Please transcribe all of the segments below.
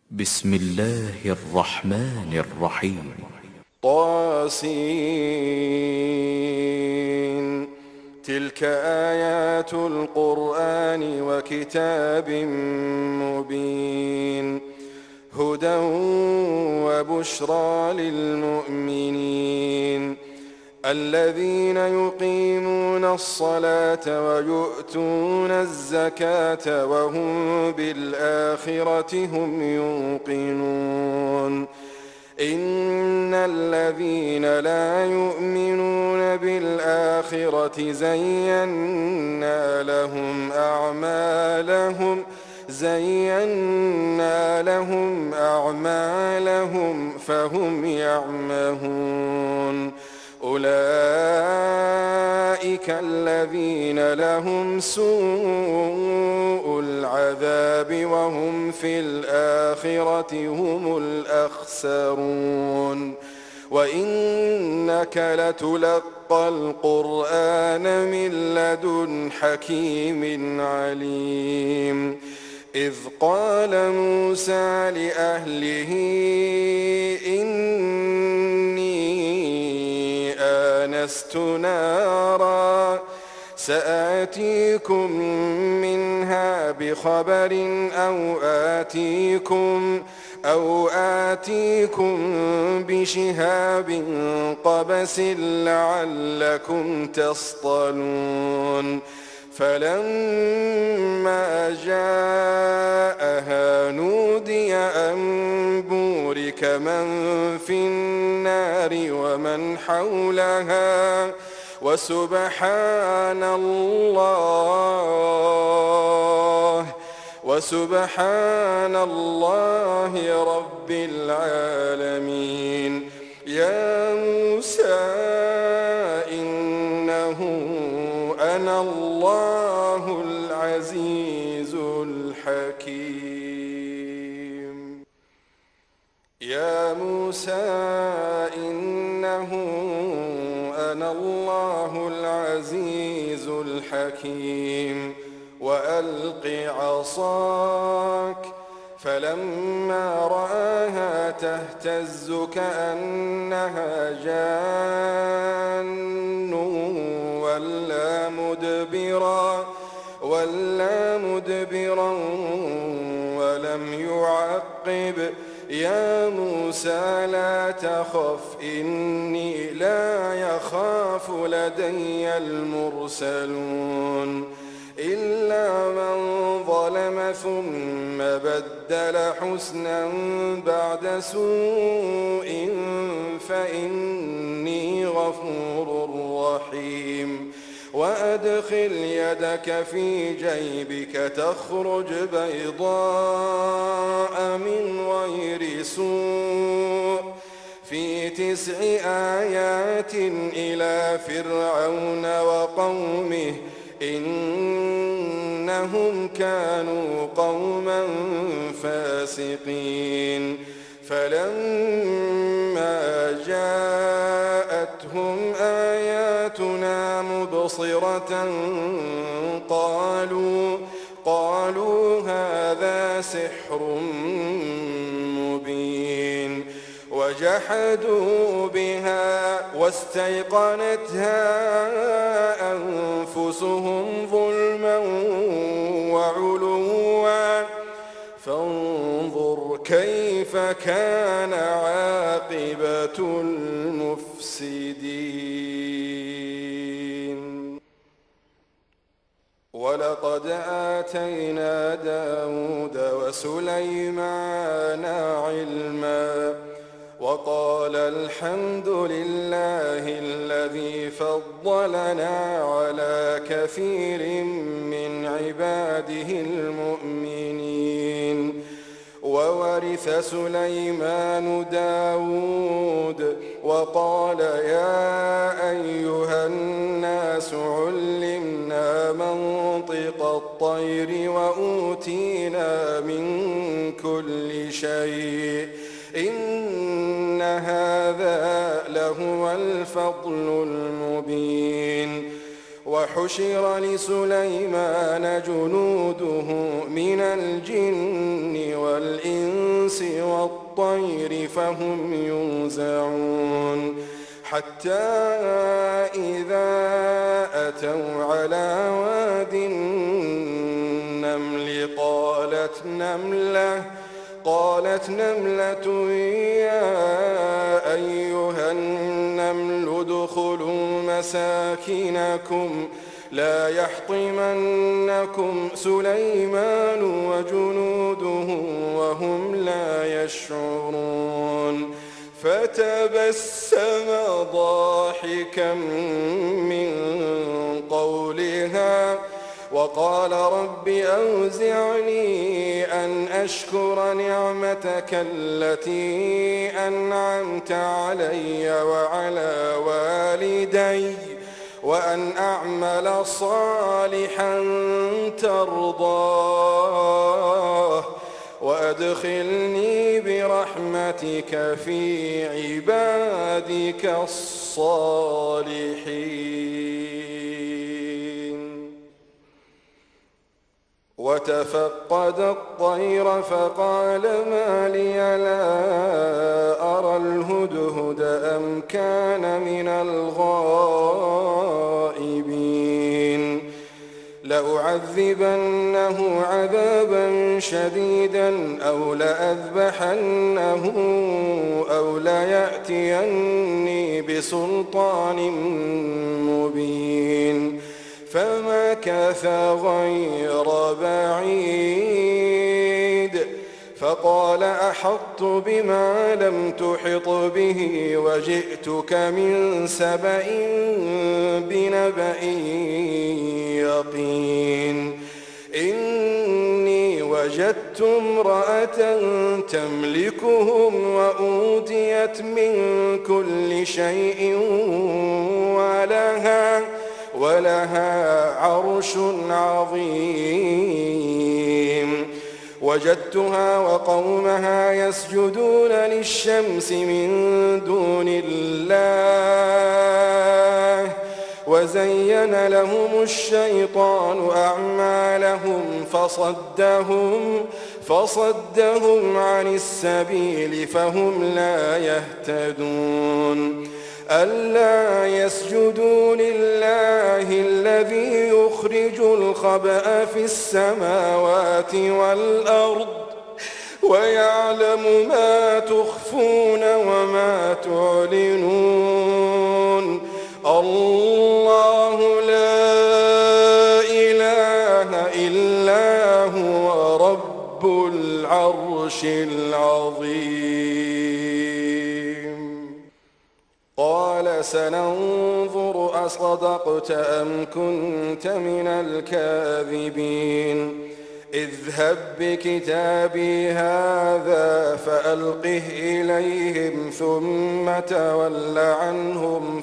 بسم الله الرحمن الرحيم. طاسين. تلك آيات القرآن وكتاب مبين، هدى وبشرى للمؤمنين الذين يقيمون الصلاة ويؤتون الزكاة وهم بالآخرة هم يوقنون. إن الذين لا يؤمنون بالآخرة زينا لهم أعمالهم فهم يعمهون. أولئك الذين لهم سوء العذاب وهم في الآخرة هم الأخسرون. وإنك لتلقى القرآن من لدن حكيم عليم. إذ قال موسى لأهله إني آنست نارا سآتيكم منها بخبر أو آتيكم بشهاب قبس لعلكم تصطلون. فلما جاءها نودي أن بورك من في النار ومن حولها وسبحان الله رب العالمين. يا موسى إنه أنا الله العزيز الحكيم. يا موسى إنه أنا الله العزيز الحكيم. وألق عصاك. فلما رآها تهتز كأنها جان ولا مدبرا ولم يعقب. يا موسى لا تخف إني لا يخاف لدي المرسلون. إلا من ظلم ثم بدل حسنا بعد سوء فإني غفور رحيم. وأدخل يدك في جيبك تخرج بيضاء من غير سوء في 9 آيات إلى فرعون وقومه إنهم كانوا قوما فاسقين. فلما جاءتهم آياتنا مبصرة قالوا هذا سحر مبين. وجحدوا بها واستيقنتها أنفسهم ظلما وعلوا فانظر كيف كان عاقبة المفسدين. ولقد آتينا داود وسليمان علما وقال الحمد لله الذي فضلنا على كثير من عباده المؤمنين. وورث سليمان داود وقال يا أيها الناس علمنا منطق الطير وأوتينا من كل شيء إن هذا لهو الفضل المبين. وحشر لسليمان جنوده من الجن والإنس الطير فهم يوزعون حتى إذا أتوا على واد النمل قالت نملة يا أيها النمل ادخلوا مساكنكم لا يحطمنكم سليمان وجنوده وهم لا يشعرون فتبسم ضاحكا من قولها وقال رب أوزعني أن أشكر نعمتك التي أنعمت علي وعلى والدي وأن أعمل صالحا ترضاه وأدخلني برحمتك في عبادك الصالحين. وتفقد الطير فقال ما لي لا أرى الهدهد أم كان من الغائبين لأعذبنه عذابا شديدا أو لأذبحنه أو ليأتيني بسلطان مبين فمكث غير بعيد فقال أحطت بما لم تحط به وجئتك من سبأ بنبأ يقين إني وجدت امرأة تملكهم وأوتيت من كل شيء ولها عرش عظيم وجدتها وقومها يسجدون للشمس من دون الله وزين لهم الشيطان أعمالهم فصدهم عن السبيل فهم لا يهتدون ألا يسجدوا لله الذي يخرج الخبأ في السماوات والأرض ويعلم ما تخفون وما تعلنون الله لا إله إلا هو رب العرش العظيم. قال سننظر أصدقت أم كنت من الكاذبين اذهب بكتابي هذا فألقه إليهم ثم تول عنهم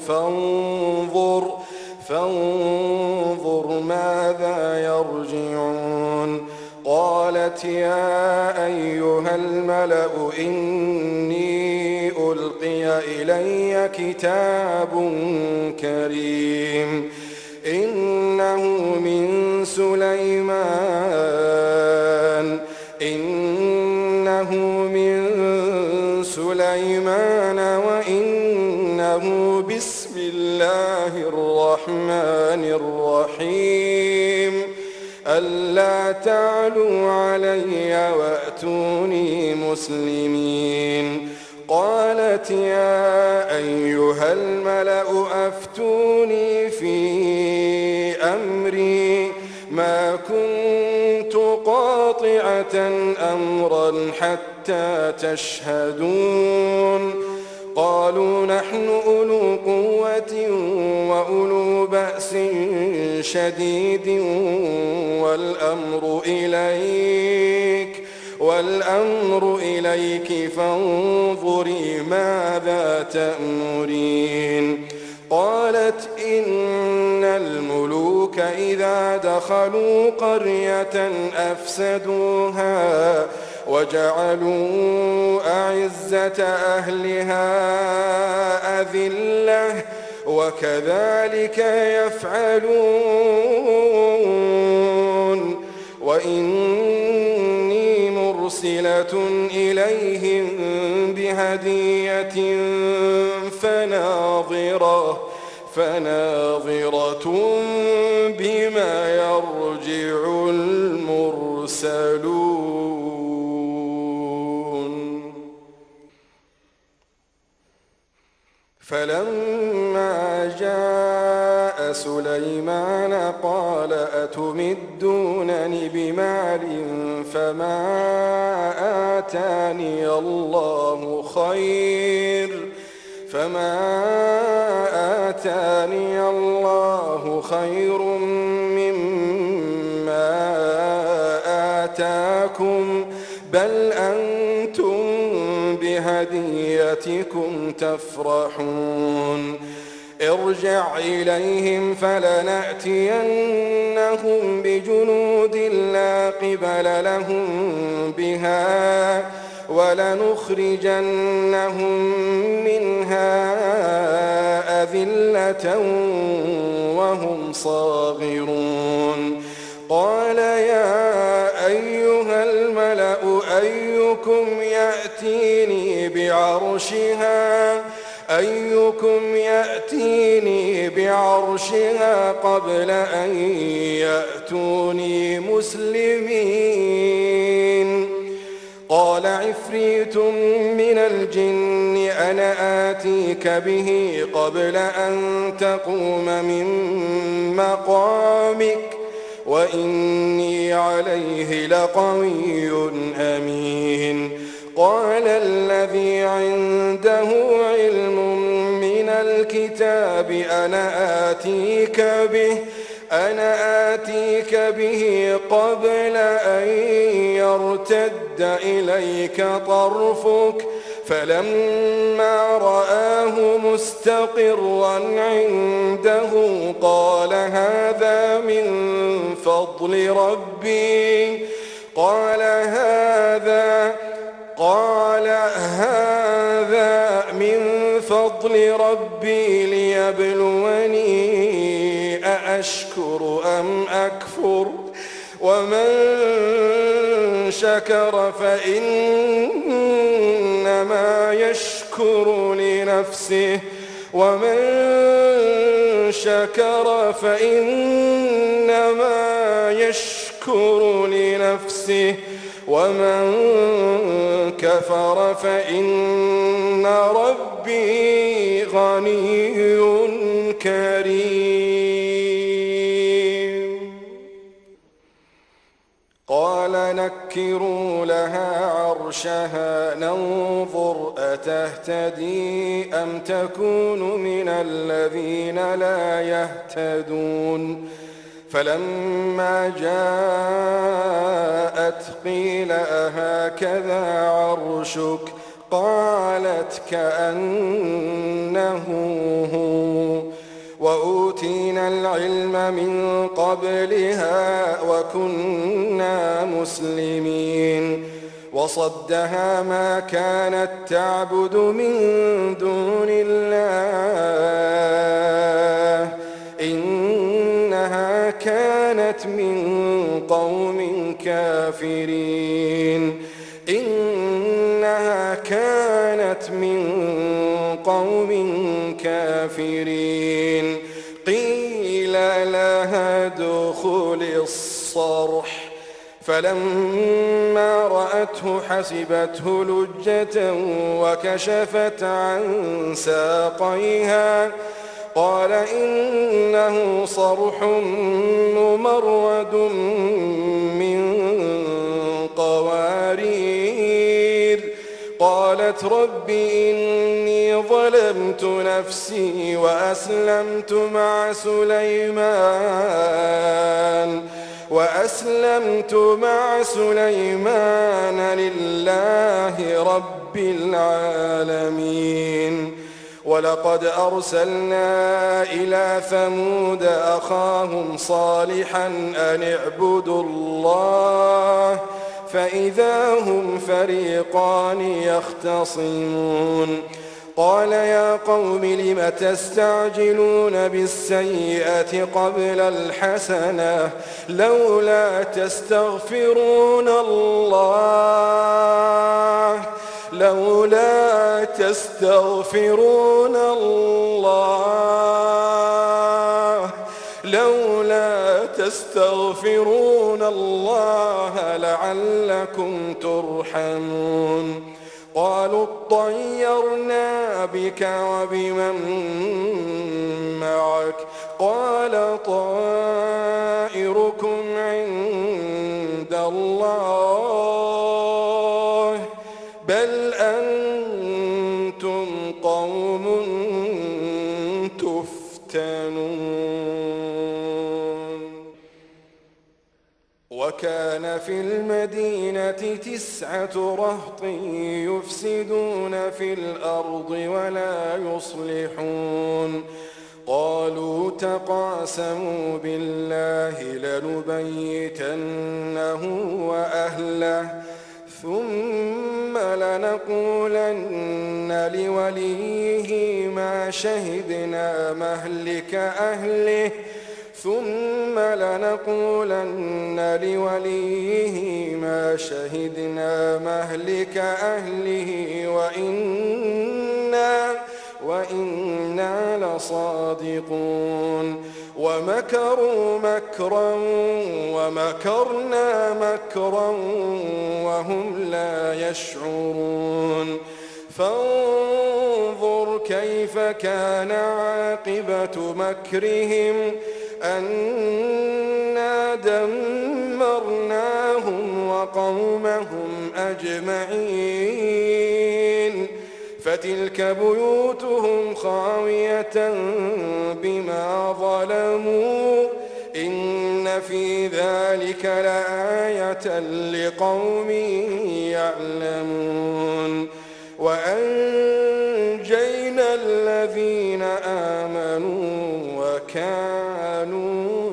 فانظر ماذا يرجعون. قالت يا أيها الملأ إني ألقي إلي كتاب كريم إنه من سليمان وإنه بسم الله الرحمن الرحيم ألا تعلوا علي وأتوني مسلمين. قالت يا أيها الملأ أفتوني في أمري ما كنت قاطعة أمرا حتى تشهدون. قالوا نحن أولو قوة وأولو بأس شديد والأمر إليك فانظري ماذا تأمرين. قالت إن الملوك إذا دخلوا قرية أفسدوها وجعلوا أعزة أهلها أذلة وكذلك يفعلون. وإني مرسلة مرسلة إليهم بهدية فناظرة بما يرجع المرسلون. فلما جاء سليمان قال أتمدونني بمال فما آتاني الله خير مما آتاكم بل أنتم بهديتكم تفرحون. ارجع إليهم فلنأتينهم بجنود لا قبل لهم بها ولنخرجنهم منها أذلة وهم صاغرون. قال يا أيها الملأ أيكم يأتيني بعرشها قبل أن يأتوني مسلمين. قال عفريت من الجن أنا آتيك به قبل أن تقوم من مقامك وإني عليه لقوي أمين. قال الذي عنده علم من الكتاب أنا آتيك به قبل أن يرتد إليك طرفك فلما رآه مستقرا عنده قال هذا من فضل ربي ليبلوني أأشكر أم أكفر ومن شكر فإنما يشكر لنفسه ومن كفر فإن ربي غني كريم. قال نكروا لها عرشها ننظر أتهتدي أم تكون من الذين لا يهتدون. فلما جاءت قيل أهكذا عرشك قالت كأنه هو وأوتينا العلم من قبلها وكنا مسلمين. وصدها ما كانت تعبد من دون الله إنها كانت من قوم كافرين. قيل لها ادخل الصرح فلما رأته حسبته لجة وكشفت عن ساقيها قال إنه صرح ممرد من قوارير. قالت رب إني ظلمت نفسي وأسلمت مع سليمان لله رب العالمين. ولقد أرسلنا إلى ثمود أخاهم صالحا أن اعبدوا الله فإذا هم فريقان يختصمون. قال يا قوم لم تستعجلون بالسيئة قبل الحسنة لولا تستغفرون الله لعلكم ترحمون قالوا اطيرنا بك وبمن معك قال طائركم عند الله بل أنتم قوم تفتنون وكان في المدينة 9 رهط يفسدون في الأرض ولا يصلحون قالوا تقاسموا بالله لنبيتنه وأهله ثم لنقولن لوليه ما شهدنا مهلك أهله وإنا لصادقون ومكروا مكرا ومكرنا مكرا وهم لا يشعرون فانظر كيف كان عاقبة مكرهم أنا دمرناهم وقومهم أجمعين فتلك بيوتهم خاوية بما ظلموا إن في ذلك لآية لقوم يعلمون وأنجينا الذين آمنوا وكانوا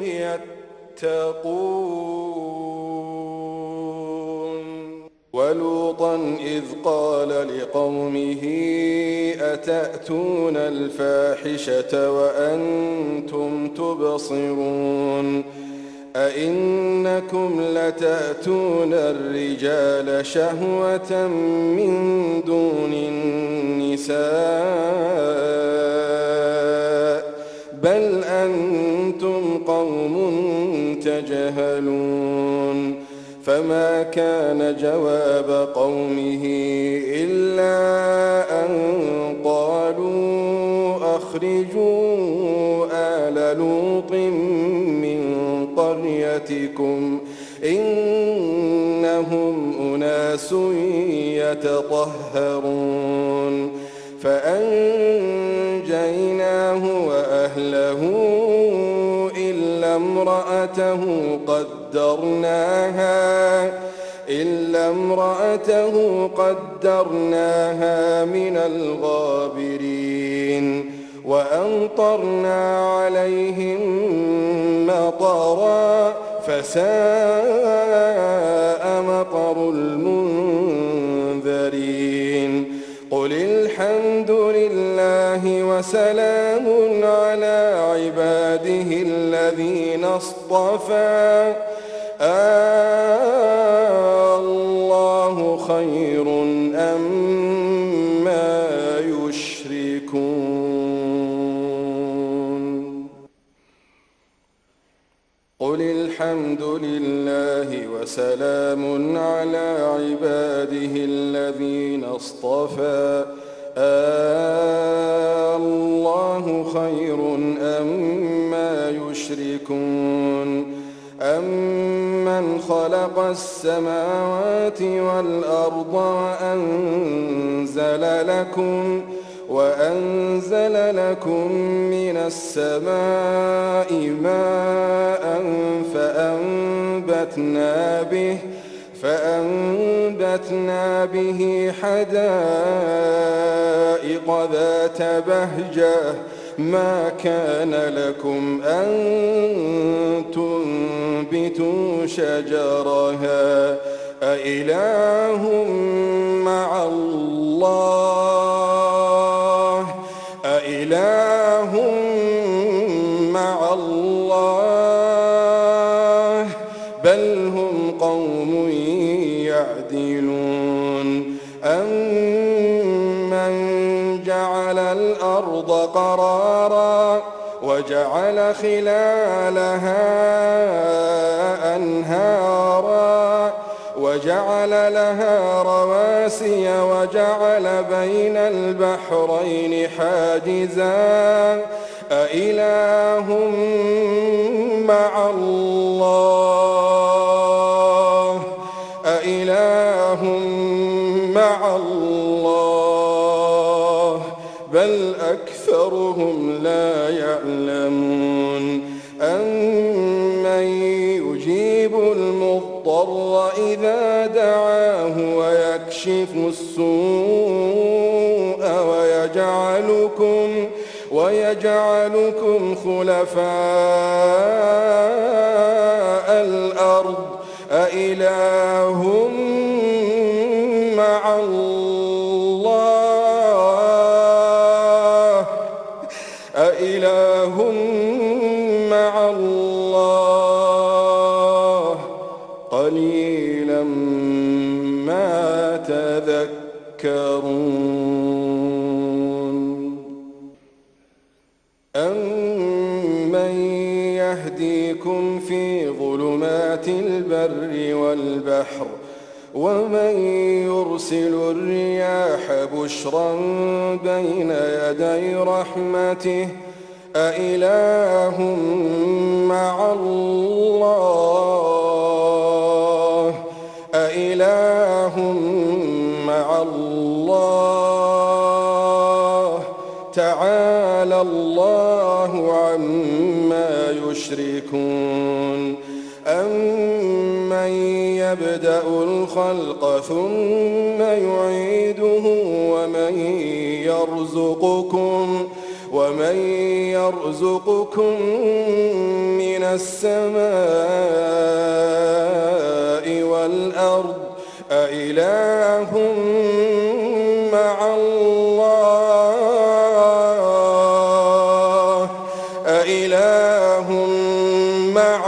يتقون ولوطا إذ قال لقومه أتأتون الفاحشة وأنتم تبصرون أئنكم لتأتون الرجال شهوة من دون النساء بل أنتم قوم تجهلون فما كان جواب قومه إلا أن قالوا أخرجوا آل لوط من قريتكم إنهم أناس يتطهرون فأنجيناه وأهله إلا امرأته قدرناها من الغابرين وأمطرنا عليهم مطرا فساء مطر المنذرين قل الحمد لله وسلام على عباده الذين اصطفى الله خير أما يشركون قل الحمد لله وسلام على عباده الذين اصطفى الله خير أما يشركون أمن خلق السماوات والأرض وأنزل لكم من السماء ماء فأنبتنا به حدائق ذات بهجة ما كان لكم أن تنبتوا شجرها أإله مع الله أَمَّنْ جَعَلَ الْأَرْضَ قَرَارًا وَجَعَلَ خِلَالَهَا أَنْهَارًا وَجَعَلَ لَهَا رَوَاسِيَ وَجَعَلَ بَيْنَ الْبَحْرَيْنِ حَاجِزًا أَإِلَٰهٌ مَّعَ اللَّهِ أَإِلَٰهٌ مَّعَ اللَّهِ بَلْ أَكْثَرُهُمْ لَا يَعْلَمُونَ أَمَّن يُجِيبُ الْمُضْطَرَّ إِذَا دَعَاهُ وَيَكْشِفُ السُّوءَ وَيَجْعَلُكُمْ خُلَفَاءَ الْأَرْضِ أَإِلَٰهٌ مَّعَ اللَّهِ أَإِلَٰهٌ مَّعَ اللَّهِ قَلِيلًا مَّا تَذَكَّرُونَ أَمَّن يَهْدِيكُمْ فِي ظُلُمَاتِ الْبَرِّ وَالْبَحْرِ وَمَن يُرْسِلُ الرِّيَاحَ بُشْرًا بَيْنَ يَدَيْ رَحْمَتِهِ أَإِلَٰهٌ مَّعَ اللَّهِ أَإِلَٰهٌ مَّعَ اللَّهِ تَعَالَى اللَّهُ عَمَّا يُشْرِكُونَ أَمَّن يَبْدَأُ الْخَلْقَ ثُمَّ يُعِيدُهُ وَمَن يَرْزُقُكُم مِّنَ السَّمَاءِ وَالْأَرْضِ أَإِلَٰهٌ مَّعَ اللَّهِ أَإِلَٰهٌ مَّعَ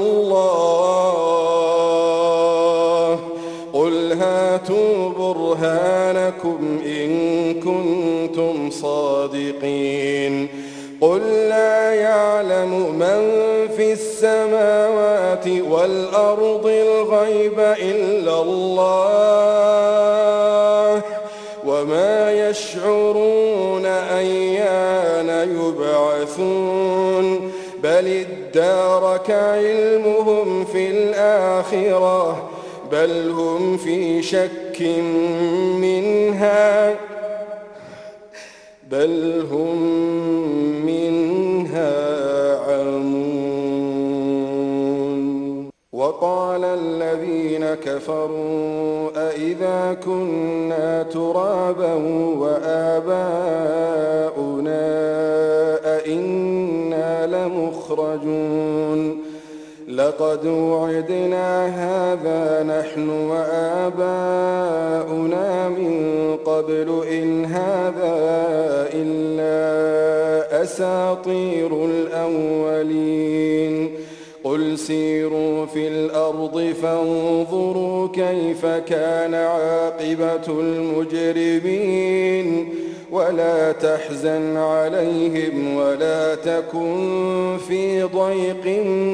اللَّهِ قُلْ هَاتُوا بُرْهَانَكُمْ إِن كُنتُمْ صَادِقِينَ قُل لَّا يَعْلَمُ مَن فِي السَّمَاوَاتِ وَالْأَرْضِ الْغَيْبَ إِلَّا اللَّهُ وَمَا يَشْعُرُونَ أَيَّانَ يُبْعَثُونَ بَلِ ادَّارَكَ عِلْمُهُمْ فِي الْآخِرَةِ بَلْ هُمْ فِي شَكٍّ مِّنْهَا عَمُونَ وَقَالَ الَّذِينَ كَفَرُوا أَإِذَا كُنَّا تُرَابًا وَآبَاؤُنَا أَإِنَّا لَمُخْرَجُونَ لَقَدْ وُعِدْنَا هَٰذَا نَحْنُ وَآبَاؤُنَا مِن قَبْلُ إِنْ هَٰذَا إِلَّا أَسَاطِيرُ الْأَوَّلِينَ قُلْ سِيرُوا فِي الْأَرْضِ فَانظُرُوا كَيْفَ كَانَ عَاقِبَةُ الْمُجْرِمِينَ وَلَا تَحْزَنْ عَلَيْهِمْ وَلَا تَكُنْ في ضَيْقٍ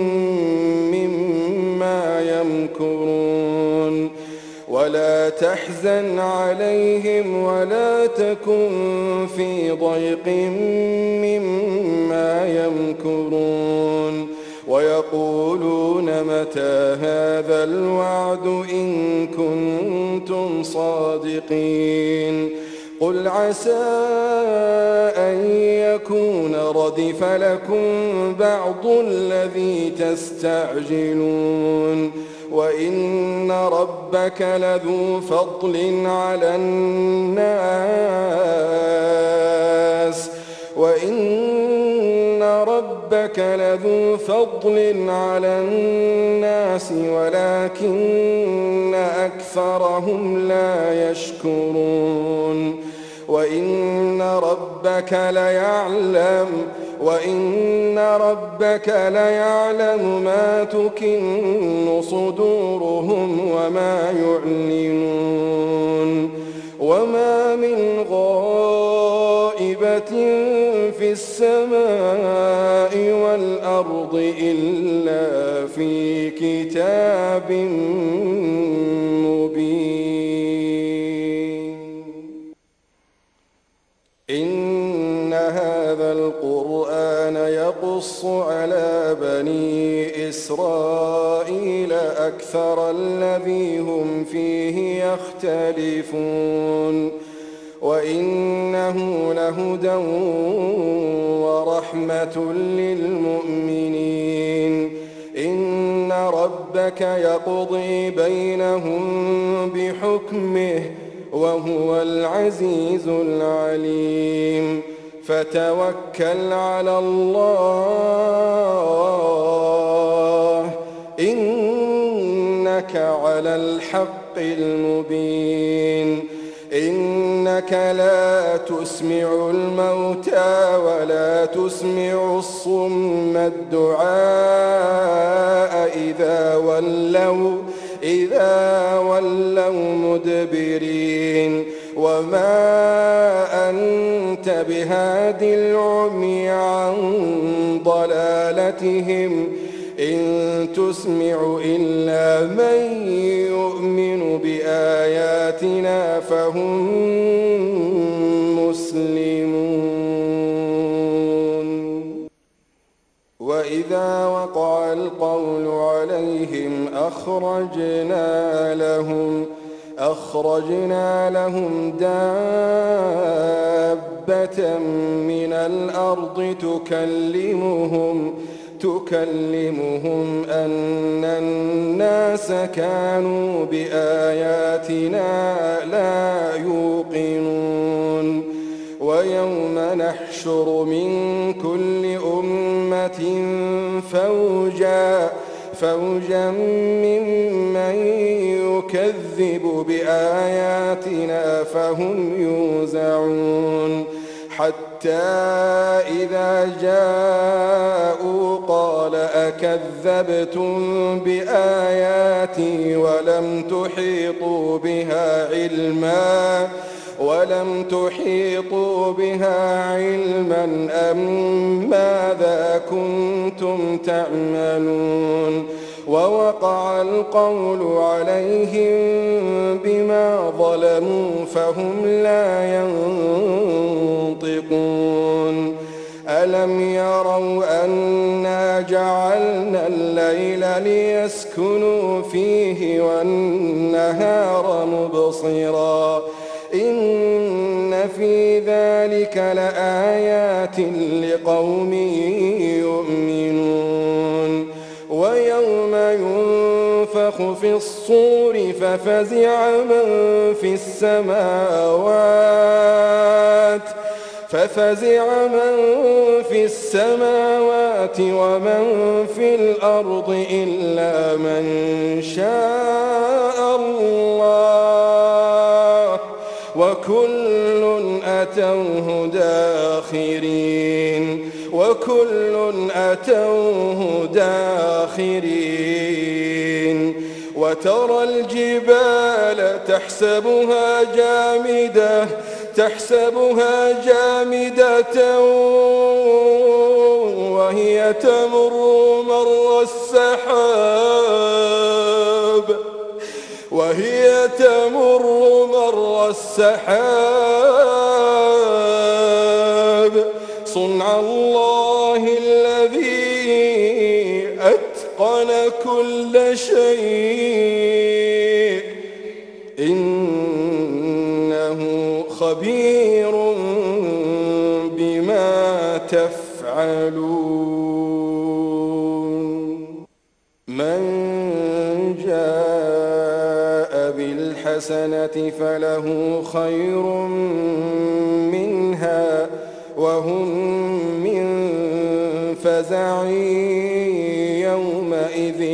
مِّمَّا يَمْكُرُونَ وَلَا تَحْزَنْ عَلَيْهِمْ وَلَا تَكُنْ في ضَيْقٍ مِّمَّا يَمْكُرُونَ وَيَقُولُونَ مَتَىٰ هَٰذَا الْوَعْدُ إِن كُنتُمْ صَادِقِينَ قُلْ عَسَىٰ أَن يَكُونَ رَدِفَ لَكُم بَعْضُ الَّذِي تَسْتَعْجِلُونَ وَإِنَّ رَبَّكَ لَذُو فَضْلٍ عَلَى النَّاسِ وَلَٰكِنَّ أَكْثَرَهُمْ لَا يَشْكُرُونَ وَإِنَّ رَبَّكَ لَيَعْلَمُ مَا تُكِنُّ صُدُورُهُمْ وَمَا يُعْلِنُونَ وما من غائبة في السماء والأرض إلا في كتاب مبين. إن هذا القرآن يقص على بني إسرائيل أكثر الذي هم فيه يختلفون وإنه لهدى ورحمة للمؤمنين. إن ربك يقضي بينهم بحكمه وهو العزيز العليم. فتوكل على الله إنك على الحق المبين. إنك لا تسمع الموتى ولا تسمع الصم الدعاء إذا ولوا مدبرين. وما أنت بهاد العمي عن ضلالتهم إن تسمع إلا من يؤمن بآياتنا فهم مسلمون. وإذا وقع القول عليهم أخرجنا لهم دابة من الأرض تكلمهم أن الناس كانوا بآياتنا لا يوقنون. ويوم نحشر من كل أمة فوجا ممن يكذب بآياتنا فهم يوزعون. حتى إذا جاءوا قال أكذبتم بآياتي ولم تحيطوا بها علما أم ماذا كنتم تعملون. ووقع القول عليهم بما ظلموا فهم لا ينطقون. ألم يروا أنا جعلنا الليل ليسكنوا فيه والنهار مبصرا إن في ذلك لآيات لقوم يؤمنون. ويوم ينفخ في الصور ففزع من في السماوات ومن في الأرض إلا من شاء الله وكل أتوه داخرين. وترى الجبال تحسبها جامدة وهي تمر مر السحاب صنع الله الذي أتقن كل شيء إنه خبير بما تفعلون. من جاء بالحسنة فله خير منها وهم من فزع يومئذ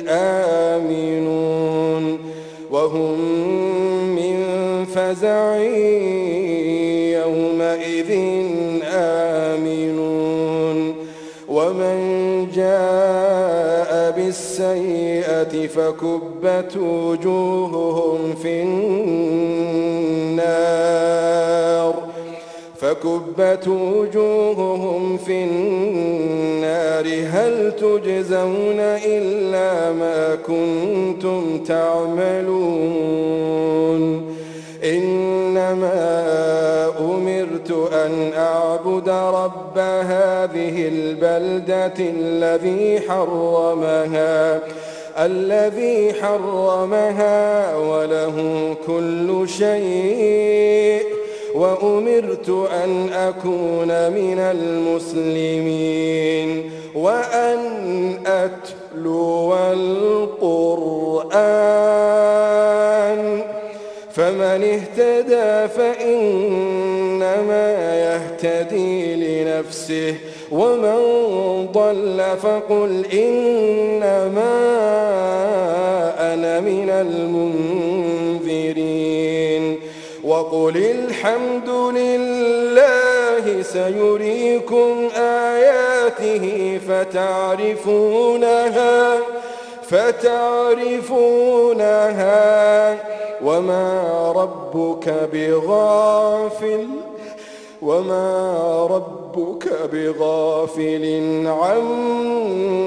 آمنون. ومن جاء بالسيئة فكبت وجوههم في النار فكبت وجوههم في النار هل تجزون إلا ما كنتم تعملون إنما أمرت أن أعبد رب هذه البلدة الذي حرمها وله كل شيء وأمرت أن أكون من المسلمين وأن أتلو القرآن فمن اهتدى فإنما يهتدي لنفسه ومن ضل فقل إنما أنا من المنذرين وقل الحمد لله سيريكم آياته فتعرفونها وما ربك بغافل عما